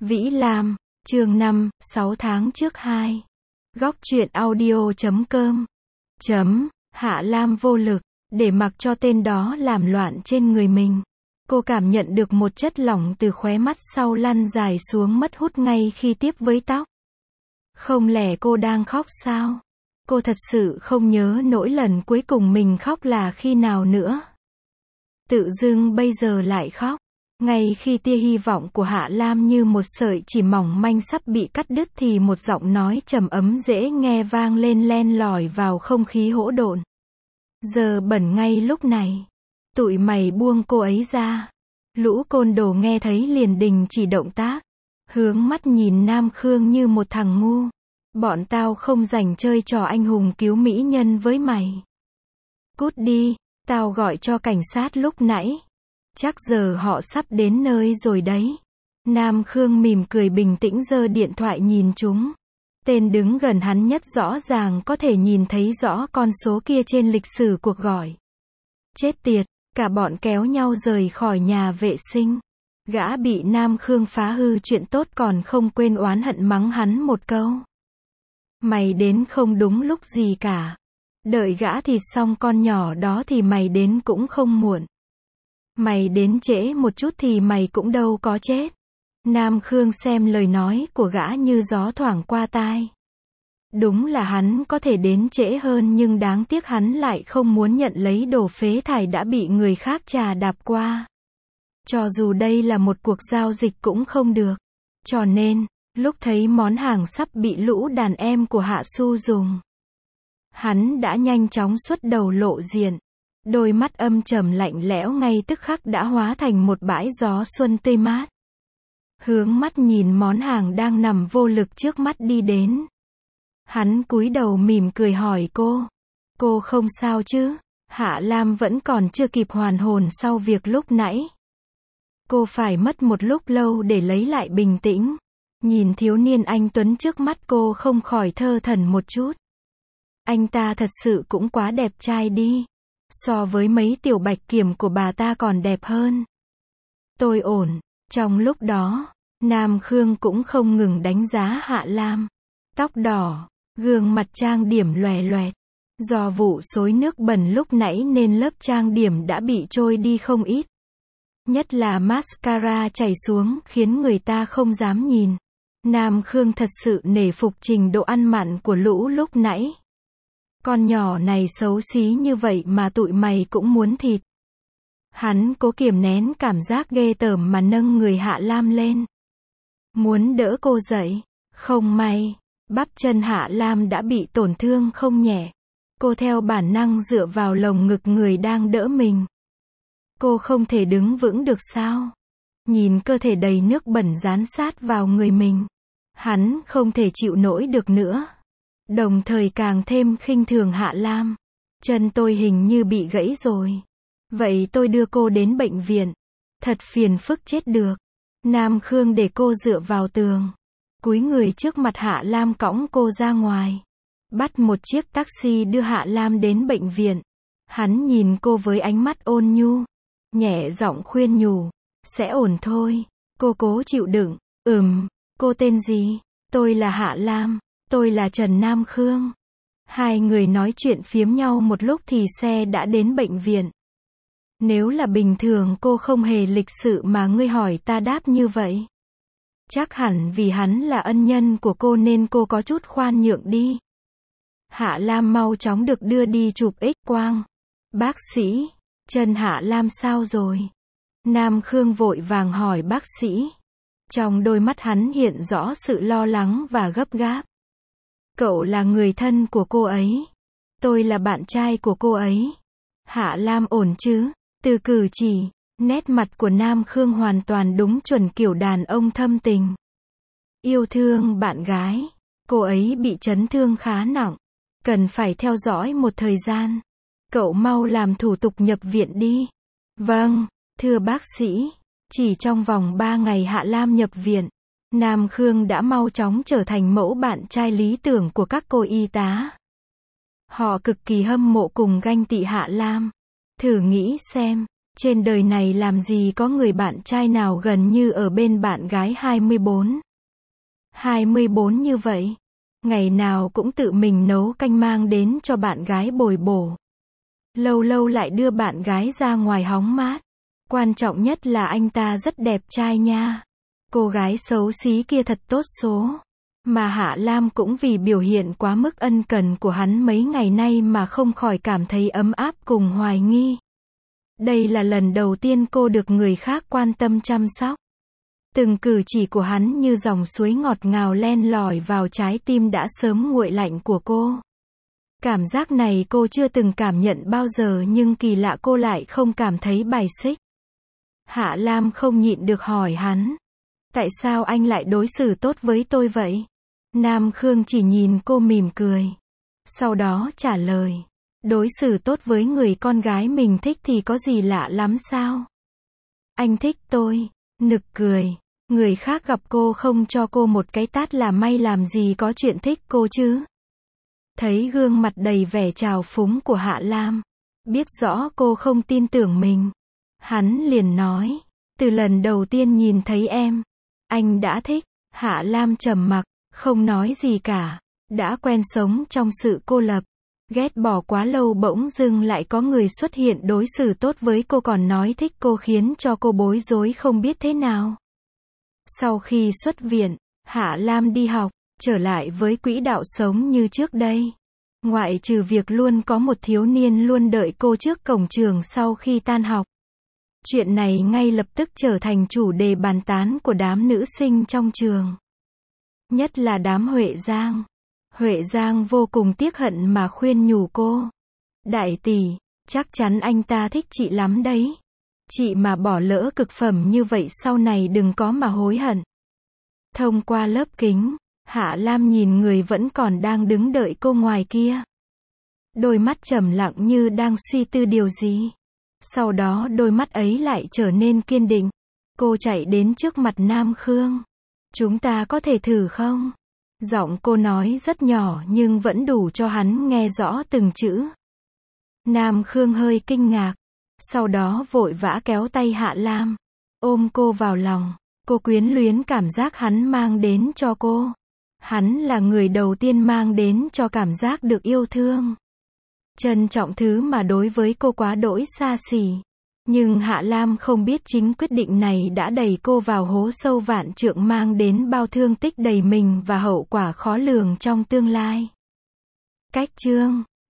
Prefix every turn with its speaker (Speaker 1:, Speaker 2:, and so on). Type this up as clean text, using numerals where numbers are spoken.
Speaker 1: Vĩ Lam, chương 5, 6 tháng trước 2. Góc truyện audio.com. Hạ Lam vô lực, để mặc cho tên đó làm loạn trên người mình. Cô cảm nhận được một chất lỏng từ khóe mắt sau lăn dài xuống mất hút ngay khi tiếp với tóc. Không lẽ cô đang khóc sao? Cô thật sự không nhớ nỗi lần cuối cùng mình khóc là khi nào nữa. Tự dưng bây giờ lại khóc. Ngay khi tia hy vọng của Hạ Lam như một sợi chỉ mỏng manh sắp bị cắt đứt thì một giọng nói trầm ấm dễ nghe vang lên len lỏi vào không khí hỗn độn. Giờ bẩn ngay lúc này. Tụi mày buông cô ấy ra. Lũ côn đồ nghe thấy liền đình chỉ động tác. Hướng mắt nhìn Nam Khương như một thằng ngu. Bọn tao không rảnh chơi trò anh hùng cứu mỹ nhân với mày. Cút đi, tao gọi cho cảnh sát lúc nãy. Chắc giờ họ sắp đến nơi rồi đấy. Nam Khương mỉm cười bình tĩnh giơ điện thoại nhìn chúng. Tên đứng gần hắn nhất rõ ràng có thể nhìn thấy rõ con số kia trên lịch sử cuộc gọi. Chết tiệt, cả bọn kéo nhau rời khỏi nhà vệ sinh. Gã bị Nam Khương phá hư chuyện tốt còn không quên oán hận mắng hắn một câu. Mày đến không đúng lúc gì cả. Đợi gã thịt xong con nhỏ đó thì mày đến cũng không muộn. Mày đến trễ một chút thì mày cũng đâu có chết. Nam Khương xem lời nói của gã như gió thoảng qua tai. Đúng là hắn có thể đến trễ hơn nhưng đáng tiếc hắn lại không muốn nhận lấy đồ phế thải đã bị người khác chà đạp qua. Cho dù đây là một cuộc giao dịch cũng không được. Cho nên, lúc thấy món hàng sắp bị lũ đàn em của Hạ Su dùng, hắn đã nhanh chóng xuất đầu lộ diện. Đôi mắt âm trầm lạnh lẽo ngay tức khắc đã hóa thành một bãi gió xuân tươi mát. Hướng mắt nhìn món hàng đang nằm vô lực trước mắt đi đến. Hắn cúi đầu mỉm cười hỏi cô. Cô không sao chứ? Hạ Lam vẫn còn chưa kịp hoàn hồn sau việc lúc nãy. Cô phải mất một lúc lâu để lấy lại bình tĩnh. Nhìn thiếu niên anh tuấn trước mắt cô không khỏi thơ thẩn một chút. Anh ta thật sự cũng quá đẹp trai đi. So với mấy tiểu bạch kiểm của bà ta còn đẹp hơn. Tôi ổn. Trong lúc đó, Nam Khương cũng không ngừng đánh giá Hạ Lam. Tóc đỏ, gương mặt trang điểm loè loẹt. Do vụ xối nước bẩn lúc nãy nên lớp trang điểm đã bị trôi đi không ít. Nhất là mascara chảy xuống khiến người ta không dám nhìn. Nam Khương thật sự nể phục trình độ ăn mặn của lũ lúc nãy. Con nhỏ này xấu xí như vậy mà tụi mày cũng muốn thịt. Hắn cố kiềm nén cảm giác ghê tởm mà nâng người Hạ Lam lên. Muốn đỡ cô dậy. Không may, bắp chân Hạ Lam đã bị tổn thương không nhẹ. Cô theo bản năng dựa vào lồng ngực người đang đỡ mình. Cô không thể đứng vững được sao? Nhìn cơ thể đầy nước bẩn dán sát vào người mình. Hắn không thể chịu nổi được nữa. Đồng thời càng thêm khinh thường Hạ Lam. Chân tôi hình như bị gãy rồi. Vậy tôi đưa cô đến bệnh viện. Thật phiền phức chết được. Nam Khương để cô dựa vào tường. Cúi người trước mặt Hạ Lam cõng cô ra ngoài. Bắt một chiếc taxi đưa Hạ Lam đến bệnh viện. Hắn nhìn cô với ánh mắt ôn nhu. Nhẹ giọng khuyên nhủ. Sẽ ổn thôi. Cô cố chịu đựng. Cô tên gì? Tôi là Hạ Lam. Tôi là Trần Nam Khương. Hai người nói chuyện phiếm nhau một lúc thì xe đã đến bệnh viện. Nếu là bình thường cô không hề lịch sự mà ngươi hỏi ta đáp như vậy. Chắc hẳn vì hắn là ân nhân của cô nên cô có chút khoan nhượng đi. Hạ Lam mau chóng được đưa đi chụp X-quang. Bác sĩ, chân Hạ Lam sao rồi? Nam Khương vội vàng hỏi bác sĩ. Trong đôi mắt hắn hiện rõ sự lo lắng và gấp gáp. Cậu là người thân của cô ấy. Tôi là bạn trai của cô ấy. Hạ Lam ổn chứ? Từ cử chỉ, nét mặt của Nam Khương hoàn toàn đúng chuẩn kiểu đàn ông thâm tình. Yêu thương bạn gái. Cô ấy bị chấn thương khá nặng. Cần phải theo dõi một thời gian. Cậu mau làm thủ tục nhập viện đi. Vâng, thưa bác sĩ. Chỉ trong vòng 3 ngày Hạ Lam nhập viện. Nam Khương đã mau chóng trở thành mẫu bạn trai lý tưởng của các cô y tá. Họ cực kỳ hâm mộ cùng ganh tị Hạ Lam. Thử nghĩ xem, Trên đời này làm gì có người bạn trai nào gần như ở bên bạn gái 24 như vậy. Ngày nào cũng tự mình nấu canh mang đến cho bạn gái bồi bổ. Lâu lâu lại đưa bạn gái ra ngoài hóng mát. Quan trọng nhất là anh ta rất đẹp trai nha. Cô gái xấu xí kia thật tốt số. Mà Hạ Lam cũng vì biểu hiện quá mức ân cần của hắn mấy ngày nay mà không khỏi cảm thấy ấm áp cùng hoài nghi. Đây là lần đầu tiên cô được người khác quan tâm chăm sóc. Từng cử chỉ của hắn như dòng suối ngọt ngào len lỏi vào trái tim đã sớm nguội lạnh của cô. Cảm giác này cô chưa từng cảm nhận bao giờ, nhưng kỳ lạ cô lại không cảm thấy bài xích. Hạ Lam không nhịn được hỏi hắn. Tại sao anh lại đối xử tốt với tôi vậy? Nam Khương chỉ nhìn cô mỉm cười. Sau đó trả lời. Đối xử tốt với người con gái mình thích thì có gì lạ lắm sao? Anh thích tôi. Nực cười. Người khác gặp cô không cho cô một cái tát là may, làm gì có chuyện thích cô chứ? Thấy gương mặt đầy vẻ trào phúng của Hạ Lam, biết rõ cô không tin tưởng mình, hắn liền nói, từ lần đầu tiên nhìn thấy em, anh đã thích. Hạ Lam trầm mặc, không nói gì cả. Đã quen sống trong sự cô lập, ghét bỏ quá lâu, bỗng dưng lại có người xuất hiện đối xử tốt với cô còn nói thích cô, khiến cho cô bối rối không biết thế nào. Sau khi xuất viện, Hạ Lam đi học, trở lại với quỹ đạo sống như trước đây. Ngoại trừ việc luôn có một thiếu niên luôn đợi cô trước cổng trường sau khi tan học. Chuyện này ngay lập tức trở thành chủ đề bàn tán của đám nữ sinh trong trường. Nhất là đám Huệ Giang. Huệ Giang vô cùng tiếc hận mà khuyên nhủ cô. Đại tỷ, chắc chắn anh ta thích chị lắm đấy. Chị mà bỏ lỡ cực phẩm như vậy sau này đừng có mà hối hận. Thông qua lớp kính, Hạ Lam nhìn người vẫn còn đang đứng đợi cô ngoài kia. Đôi mắt trầm lặng như đang suy tư điều gì. Sau đó đôi mắt ấy lại trở nên kiên định. Cô chạy đến trước mặt Nam Khương. Chúng ta có thể thử không? Giọng cô nói rất nhỏ nhưng vẫn đủ cho hắn nghe rõ từng chữ. Nam Khương hơi kinh ngạc. Sau đó vội vã kéo tay Hạ Lam, ôm cô vào lòng. Cô quyến luyến cảm giác hắn mang đến cho cô. Hắn là người đầu tiên mang đến cho cảm giác được yêu thương. Trân trọng thứ mà đối với cô quá đỗi xa xỉ. Nhưng Hạ Lam không biết chính quyết định này đã đẩy cô vào hố sâu vạn trượng, mang đến bao thương tích đầy mình và hậu quả khó lường trong tương lai. Cách chương